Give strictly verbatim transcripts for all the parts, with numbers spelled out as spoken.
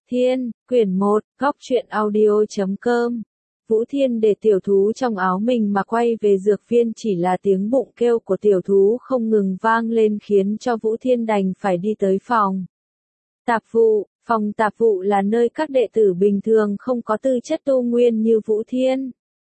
Thiên, quyển một, góc truyện audio.com. Vũ Thiên để tiểu thú trong áo mình mà quay về dược viên, chỉ là tiếng bụng kêu của tiểu thú không ngừng vang lên khiến cho Vũ Thiên đành phải đi tới phòng tạp vụ. Phòng tạp vụ là nơi các đệ tử bình thường không có tư chất tu nguyên như Vũ Thiên.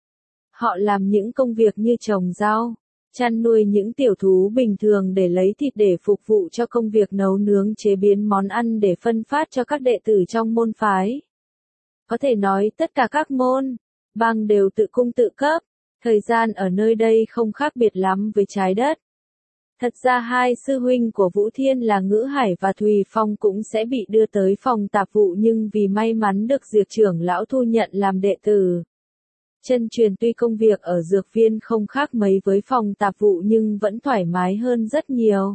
Họ làm những công việc như trồng rau, chăn nuôi những tiểu thú bình thường để lấy thịt để phục vụ cho công việc nấu nướng, chế biến món ăn để phân phát cho các đệ tử trong môn phái. Có thể nói tất cả các môn bang đều tự cung tự cấp, thời gian ở nơi đây không khác biệt lắm với trái đất. Thật ra hai sư huynh của Vũ Thiên là Ngữ Hải và Thùy Phong cũng sẽ bị đưa tới phòng tạp vụ, nhưng vì may mắn được Diệp trưởng lão thu nhận làm đệ tử chân truyền, tuy công việc ở dược viên không khác mấy với phòng tạp vụ nhưng vẫn thoải mái hơn rất nhiều.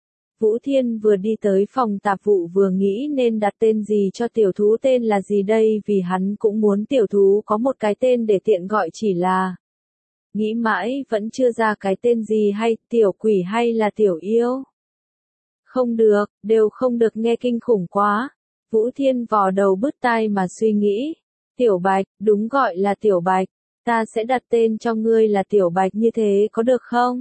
Vũ Thiên vừa đi tới phòng tạp vụ vừa nghĩ nên đặt tên gì cho tiểu thú, tên là gì đây, vì hắn cũng muốn tiểu thú có một cái tên để tiện gọi, chỉ là nghĩ mãi vẫn chưa ra cái tên gì hay, tiểu quỷ hay là tiểu yêu. Không được, đều không được, nghe kinh khủng quá. Vũ Thiên vò đầu bứt tai mà suy nghĩ. Tiểu Bạch, đúng gọi là Tiểu Bạch, ta sẽ đặt tên cho ngươi là Tiểu Bạch, như thế có được không?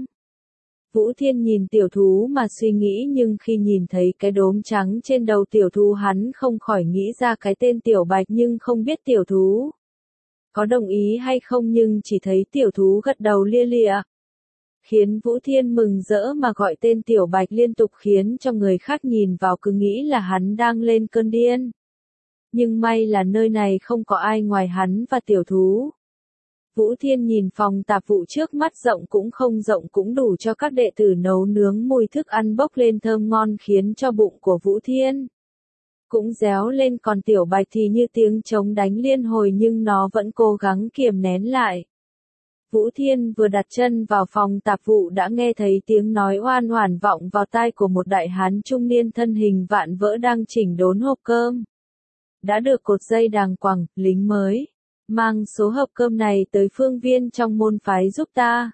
Vũ Thiên nhìn tiểu thú mà suy nghĩ, nhưng khi nhìn thấy cái đốm trắng trên đầu tiểu thú hắn không khỏi nghĩ ra cái tên Tiểu Bạch, nhưng không biết tiểu thú có đồng ý hay không, nhưng chỉ thấy tiểu thú gật đầu lia lịa, khiến Vũ Thiên mừng rỡ mà gọi tên Tiểu Bạch liên tục, khiến cho người khác nhìn vào cứ nghĩ là hắn đang lên cơn điên. Nhưng may là nơi này không có ai ngoài hắn và tiểu thú. Vũ Thiên nhìn phòng tạp vụ trước mắt, rộng cũng không rộng, cũng đủ cho các đệ tử nấu nướng, mùi thức ăn bốc lên thơm ngon khiến cho bụng của Vũ Thiên cũng réo lên, còn Tiểu Bạch thì như tiếng trống đánh liên hồi nhưng nó vẫn cố gắng kiềm nén lại. Vũ Thiên vừa đặt chân vào phòng tạp vụ đã nghe thấy tiếng nói oan oản vọng vào tai của một đại hán trung niên thân hình vạm vỡ đang chỉnh đốn hộp cơm đã được cột dây đàng hoàng. Lính mới, mang số hộp cơm này tới phương viên trong môn phái giúp ta.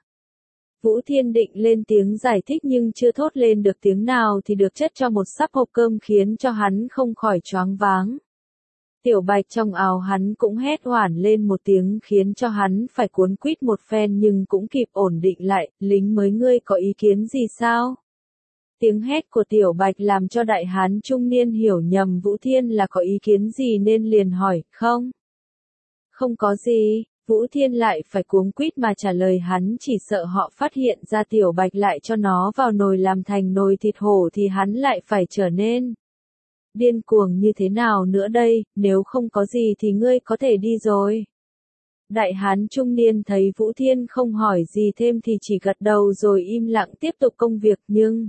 Vũ Thiên định lên tiếng giải thích nhưng chưa thốt lên được tiếng nào thì được chất cho một sắp hộp cơm khiến cho hắn không khỏi choáng váng. Tiểu Bạch trong áo hắn cũng hét oản lên một tiếng khiến cho hắn phải cuốn quýt một phen nhưng cũng kịp ổn định lại. Lính mới, ngươi có ý kiến gì sao? Tiếng hét của Tiểu Bạch làm cho đại hán trung niên hiểu nhầm Vũ Thiên là có ý kiến gì nên liền hỏi, không? Không có gì. Vũ Thiên lại phải cuống quýt mà trả lời, hắn chỉ sợ họ phát hiện ra Tiểu Bạch lại cho nó vào nồi làm thành nồi thịt hổ thì hắn lại phải trở nên điên cuồng như thế nào nữa đây, nếu không có gì thì ngươi có thể đi rồi. Đại hán trung niên thấy Vũ Thiên không hỏi gì thêm thì chỉ gật đầu rồi im lặng tiếp tục công việc, nhưng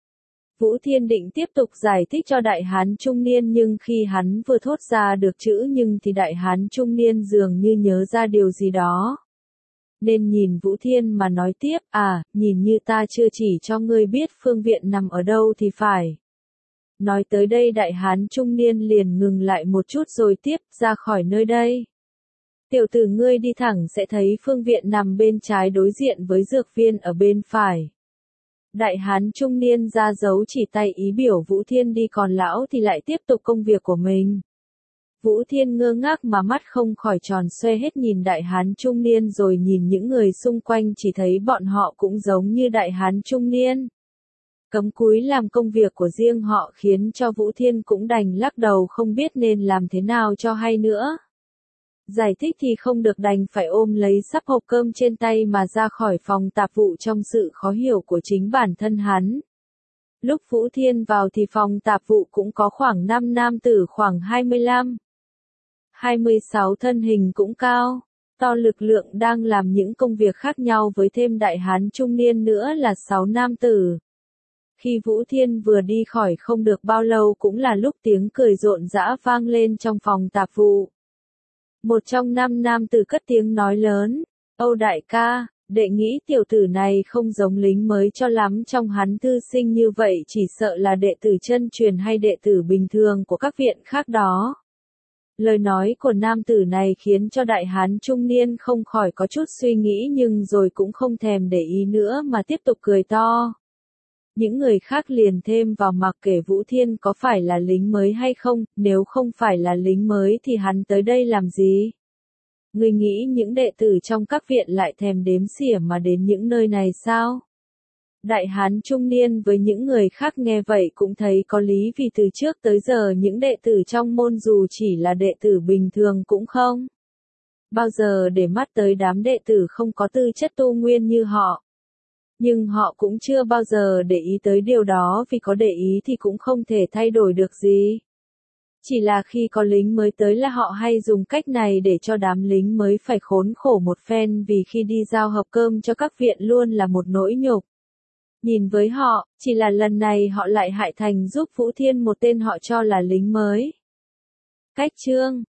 Vũ Thiên định tiếp tục giải thích cho đại hán trung niên, nhưng khi hắn vừa thốt ra được chữ nhưng thì đại hán trung niên dường như nhớ ra điều gì đó, nên nhìn Vũ Thiên mà nói tiếp, à, nhìn như ta chưa chỉ cho ngươi biết phương viện nằm ở đâu thì phải. Nói tới đây đại hán trung niên liền ngừng lại một chút rồi tiếp, ra khỏi nơi đây. Tiểu tử, ngươi đi thẳng sẽ thấy phương viện nằm bên trái đối diện với dược viên ở bên phải. Đại hán trung niên ra dấu chỉ tay ý biểu Vũ Thiên đi, còn lão thì lại tiếp tục công việc của mình. Vũ Thiên ngơ ngác mà mắt không khỏi tròn xoe hết, nhìn đại hán trung niên rồi nhìn những người xung quanh, chỉ thấy bọn họ cũng giống như đại hán trung niên, cấm cúi làm công việc của riêng họ, khiến cho Vũ Thiên cũng đành lắc đầu không biết nên làm thế nào cho hay nữa. Giải thích thì không được, đành phải ôm lấy sắp hộp cơm trên tay mà ra khỏi phòng tạp vụ trong sự khó hiểu của chính bản thân hắn. Lúc Vũ Thiên vào thì phòng tạp vụ cũng có khoảng năm nam tử khoảng hai mươi lăm, hai mươi sáu, thân hình cũng cao, to, lực lượng đang làm những công việc khác nhau, với thêm đại hán trung niên nữa là sáu nam tử. Khi Vũ Thiên vừa đi khỏi không được bao lâu cũng là lúc tiếng cười rộn rã vang lên trong phòng tạp vụ. Một trong năm nam tử cất tiếng nói lớn, Âu đại ca, đệ nghĩ tiểu tử này không giống lính mới cho lắm, trong hắn thư sinh như vậy chỉ sợ là đệ tử chân truyền hay đệ tử bình thường của các viện khác đó. Lời nói của nam tử này khiến cho đại hán trung niên không khỏi có chút suy nghĩ, nhưng rồi cũng không thèm để ý nữa mà tiếp tục cười to. Những người khác liền thêm vào mặc kệ Vũ Thiên có phải là lính mới hay không, nếu không phải là lính mới thì hắn tới đây làm gì? Ngươi nghĩ những đệ tử trong các viện lại thèm đếm xỉa mà đến những nơi này sao? Đại hán trung niên với những người khác nghe vậy cũng thấy có lý, vì từ trước tới giờ những đệ tử trong môn dù chỉ là đệ tử bình thường cũng không bao giờ để mắt tới đám đệ tử không có tư chất tu nguyên như họ. Nhưng họ cũng chưa bao giờ để ý tới điều đó, vì có để ý thì cũng không thể thay đổi được gì. Chỉ là khi có lính mới tới là họ hay dùng cách này để cho đám lính mới phải khốn khổ một phen, vì khi đi giao hộp cơm cho các viện luôn là một nỗi nhục. Nhìn với họ, chỉ là lần này họ lại hại thành giúp Vũ Thiên một tên họ cho là lính mới. Cách chương